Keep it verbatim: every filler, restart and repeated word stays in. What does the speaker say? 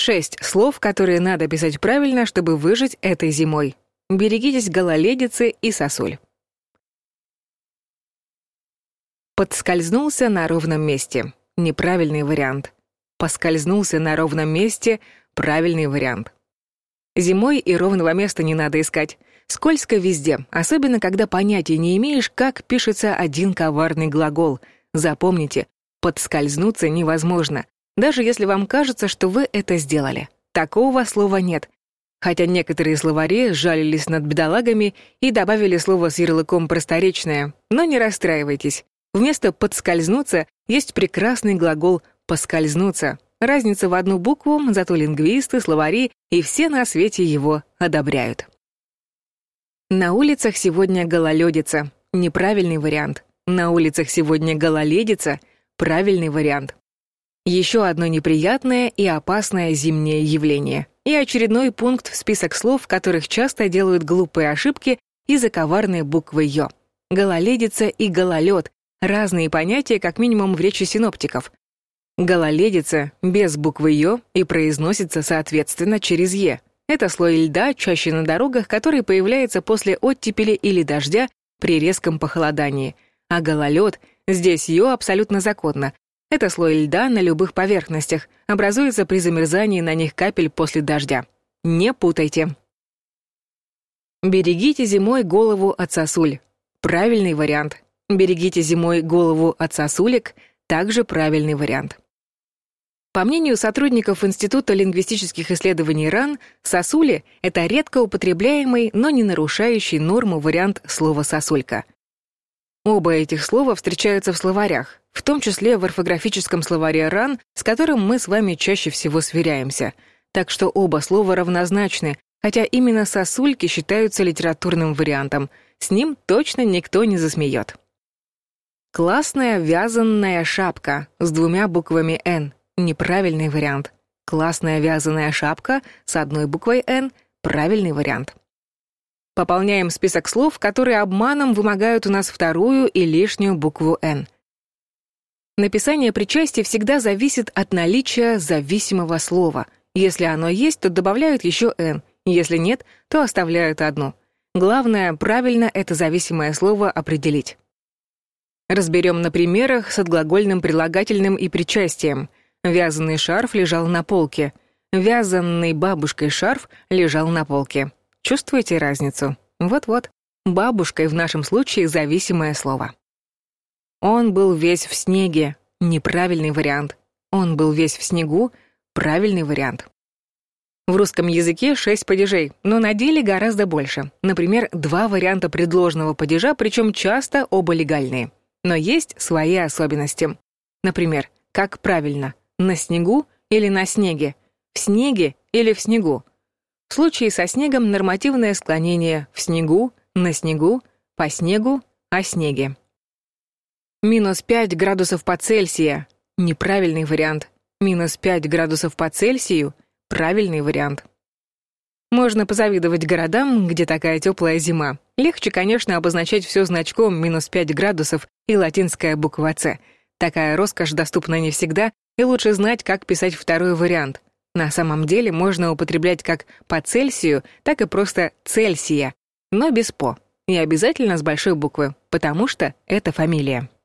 Шесть слов, которые надо писать правильно, чтобы выжить этой зимой. Берегитесь гололедицы и сосуль. Подскользнулся на ровном месте. Неправильный вариант. Поскользнулся на ровном месте. Правильный вариант. Зимой и ровного места не надо искать. Скользко везде, особенно когда понятия не имеешь, как пишется один коварный глагол. Запомните, подскользнуться невозможно, даже если вам кажется, что вы это сделали. Такого слова нет. Хотя некоторые словари жалились над бедолагами и добавили слово с ярлыком просторечное. Но не расстраивайтесь. Вместо «подскользнуться» есть прекрасный глагол «поскользнуться». Разница в одну букву, зато лингвисты, словари и все на свете его одобряют. На улицах сегодня гололедица. Неправильный вариант. На улицах сегодня гололедица. Правильный вариант. Еще одно неприятное и опасное зимнее явление. И очередной пункт в список слов, в которых часто делают глупые ошибки из-за коварной буквы «ё». Гололедица и гололед — разные понятия, как минимум в речи синоптиков. Гололедица без буквы «ё» и произносится, соответственно, через «е». Это слой льда, чаще на дорогах, который появляется после оттепели или дождя при резком похолодании. А гололед, здесь «ё» абсолютно законно. Это слой льда на любых поверхностях, образуется при замерзании на них капель после дождя. Не путайте. Берегите зимой голову от сосуль. Правильный вариант. Берегите зимой голову от сосулек. Также правильный вариант. По мнению сотрудников Института лингвистических исследований РАН, сосули — это редко употребляемый, но не нарушающий норму вариант слова «сосулька». Оба этих слова встречаются в словарях, в том числе в орфографическом словаре РАН, с которым мы с вами чаще всего сверяемся. Так что оба слова равнозначны, хотя именно сосульки считаются литературным вариантом. С ним точно никто не засмеет. Классная вязаная шапка с двумя буквами «Н». Неправильный вариант. Классная вязаная шапка с одной буквой «Н». Правильный вариант. Пополняем список слов, которые обманом вымогают у нас вторую и лишнюю букву «Н». Написание причастия всегда зависит от наличия зависимого слова. Если оно есть, то добавляют еще «н». Если нет, то оставляют одну. Главное, правильно это зависимое слово определить. Разберем на примерах с отглагольным прилагательным и причастием. Вязаный шарф лежал на полке. Вязанный бабушкой шарф лежал на полке. Чувствуете разницу? Вот-вот. Бабушкой в нашем случае зависимое слово. Он был весь в снеге. Неправильный вариант. Он был весь в снегу. Правильный вариант. В русском языке шесть падежей, но на деле гораздо больше. Например, два варианта предложного падежа, причем часто оба легальные. Но есть свои особенности. Например, как правильно? На снегу или на снеге? В снеге или в снегу? В случае со снегом нормативное склонение в снегу, на снегу, по снегу, о снеге. Минус пять градусов по Цельсию. Неправильный вариант. Минус пять градусов по Цельсию. Правильный вариант. Можно позавидовать городам, где такая теплая зима. Легче, конечно, обозначать все значком минус пять градусов и латинская буква «Ц». Такая роскошь доступна не всегда, и лучше знать, как писать второй вариант. На самом деле можно употреблять как по Цельсию, так и просто Цельсия, но без «по». И обязательно с большой буквы, потому что это фамилия.